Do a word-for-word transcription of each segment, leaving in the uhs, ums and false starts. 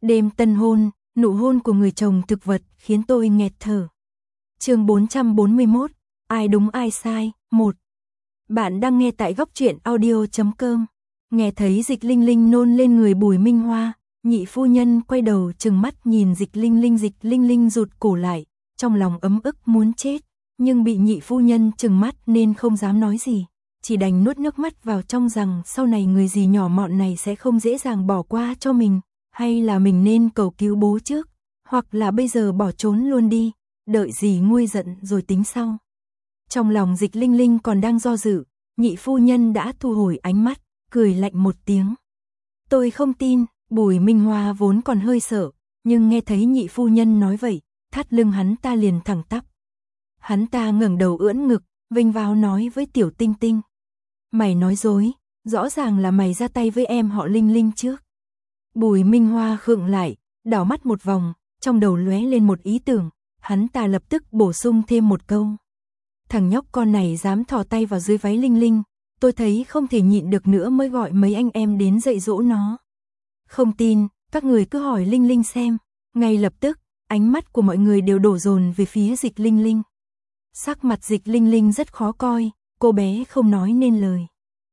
Đêm tân hôn, nụ hôn của người chồng thực vật khiến tôi nghẹt thở. Chương bốn trăm bốn mươi mốt, ai đúng ai sai, một. Bạn đang nghe tại góc truyện audio chấm com. Nghe thấy Dịch Linh Linh nôn lên người Bùi Minh Hoa, nhị phu nhân quay đầu trừng mắt nhìn Dịch Linh Linh. Dịch Linh Linh rụt cổ lại, trong lòng ấm ức muốn chết, nhưng bị nhị phu nhân trừng mắt nên không dám nói gì, chỉ đành nuốt nước mắt vào trong rằng sau này người gì nhỏ mọn này sẽ không dễ dàng bỏ qua cho mình, hay là mình nên cầu cứu bố trước, hoặc là bây giờ bỏ trốn luôn đi, đợi gì nguôi giận rồi tính sau. Trong lòng Dịch Linh Linh còn đang do dự, nhị phu nhân đã thu hồi ánh mắt, cười lạnh một tiếng. Tôi không tin. Bùi Minh Hoa vốn còn hơi sợ, nhưng nghe thấy nhị phu nhân nói vậy, thắt lưng hắn ta liền thẳng tắp. Hắn ta ngẩng đầu ưỡn ngực, vênh váo nói với Tiểu Tinh Tinh. Mày nói dối, rõ ràng là mày ra tay với em họ Linh Linh trước. Bùi Minh Hoa khựng lại, đảo mắt một vòng, trong đầu lóe lên một ý tưởng, hắn ta lập tức bổ sung thêm một câu. Thằng nhóc con này dám thò tay vào dưới váy Linh Linh, tôi thấy không thể nhịn được nữa mới gọi mấy anh em đến dạy dỗ nó. Không tin, các người cứ hỏi Linh Linh xem. Ngay lập tức, ánh mắt của mọi người đều đổ dồn về phía Dịch Linh Linh. Sắc mặt Dịch Linh Linh rất khó coi, cô bé không nói nên lời.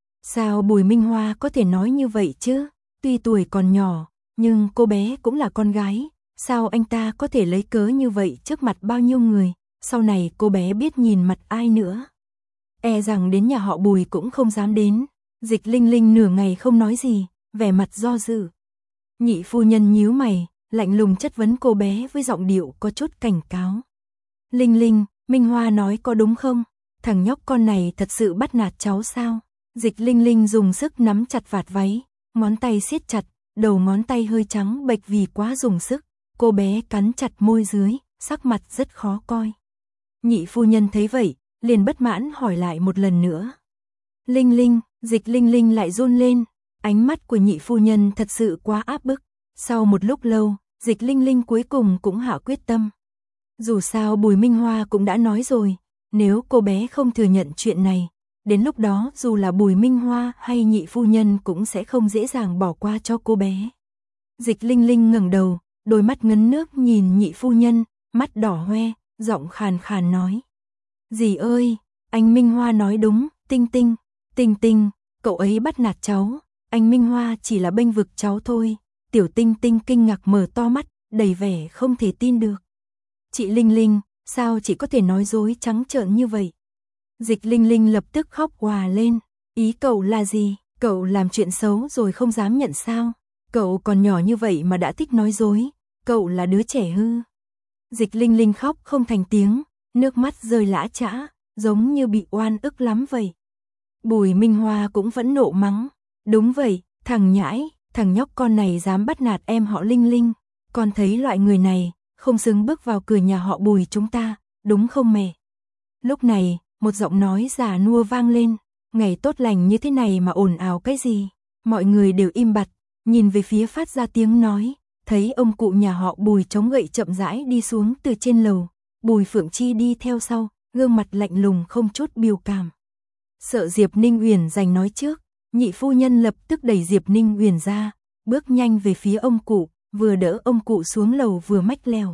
Sao Bùi Minh Hoa có thể nói như vậy chứ? Tuy tuổi còn nhỏ, nhưng cô bé cũng là con gái. Sao anh ta có thể lấy cớ như vậy trước mặt bao nhiêu người? Sau này cô bé biết nhìn mặt ai nữa? E rằng đến nhà họ Bùi cũng không dám đến. Dịch Linh Linh nửa ngày không nói gì, vẻ mặt do dự. Nhị phu nhân nhíu mày, lạnh lùng chất vấn cô bé với giọng điệu có chút cảnh cáo. Linh Linh, Minh Hoa nói có đúng không? Thằng nhóc con này thật sự bắt nạt cháu sao? Dịch Linh Linh dùng sức nắm chặt vạt váy, ngón tay siết chặt, đầu ngón tay hơi trắng bệch vì quá dùng sức. Cô bé cắn chặt môi dưới, sắc mặt rất khó coi. Nhị phu nhân thấy vậy, liền bất mãn hỏi lại một lần nữa. Linh Linh, Dịch Linh Linh lại run lên. Ánh mắt của nhị phu nhân thật sự quá áp bức. Sau một lúc lâu, Dịch Linh Linh cuối cùng cũng hạ quyết tâm. Dù sao Bùi Minh Hoa cũng đã nói rồi, nếu cô bé không thừa nhận chuyện này, đến lúc đó dù là Bùi Minh Hoa hay nhị phu nhân cũng sẽ không dễ dàng bỏ qua cho cô bé. Dịch Linh Linh ngẩng đầu, đôi mắt ngấn nước nhìn nhị phu nhân, mắt đỏ hoe, giọng khàn khàn nói. Dì ơi, anh Minh Hoa nói đúng, Tinh Tinh, Tinh Tinh, cậu ấy bắt nạt cháu. Anh Minh Hoa chỉ là bênh vực cháu thôi. Tiểu Tinh Tinh kinh ngạc mở to mắt, đầy vẻ không thể tin được. Chị Linh Linh, sao chị có thể nói dối trắng trợn như vậy? Dịch Linh Linh lập tức khóc òa lên. Ý cậu là gì? Cậu làm chuyện xấu rồi không dám nhận sao? Cậu còn nhỏ như vậy mà đã thích nói dối. Cậu là đứa trẻ hư. Dịch Linh Linh khóc không thành tiếng, nước mắt rơi lã chã, giống như bị oan ức lắm vậy. Bùi Minh Hoa cũng vẫn nộ mắng. Đúng vậy, thằng nhãi, thằng nhóc con này dám bắt nạt em họ Linh Linh. Con thấy loại người này, không xứng bước vào cửa nhà họ Bùi chúng ta, đúng không mẹ? Lúc này, một giọng nói già nua vang lên. Ngày tốt lành như thế này mà ồn ào cái gì? Mọi người đều im bặt, nhìn về phía phát ra tiếng nói. Thấy ông cụ nhà họ Bùi chống gậy chậm rãi đi xuống từ trên lầu. Bùi Phượng Chi đi theo sau, gương mặt lạnh lùng không chút biểu cảm. Sợ Diệp Ninh Uyển giành nói trước, nhị phu nhân lập tức đẩy Diệp Ninh Uyển ra, bước nhanh về phía ông cụ, vừa đỡ ông cụ xuống lầu vừa mách lèo.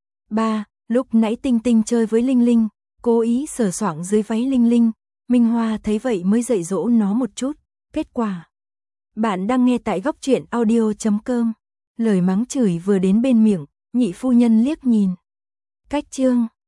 Ba, lúc nãy Tinh Tinh chơi với Linh Linh, cố ý sờ soạng dưới váy Linh Linh, Minh Hoa thấy vậy mới dạy dỗ nó một chút, kết quả. Bạn đang nghe tại góc truyện audio chấm com. Lời mắng chửi vừa đến bên miệng, nhị phu nhân liếc nhìn. Cách chương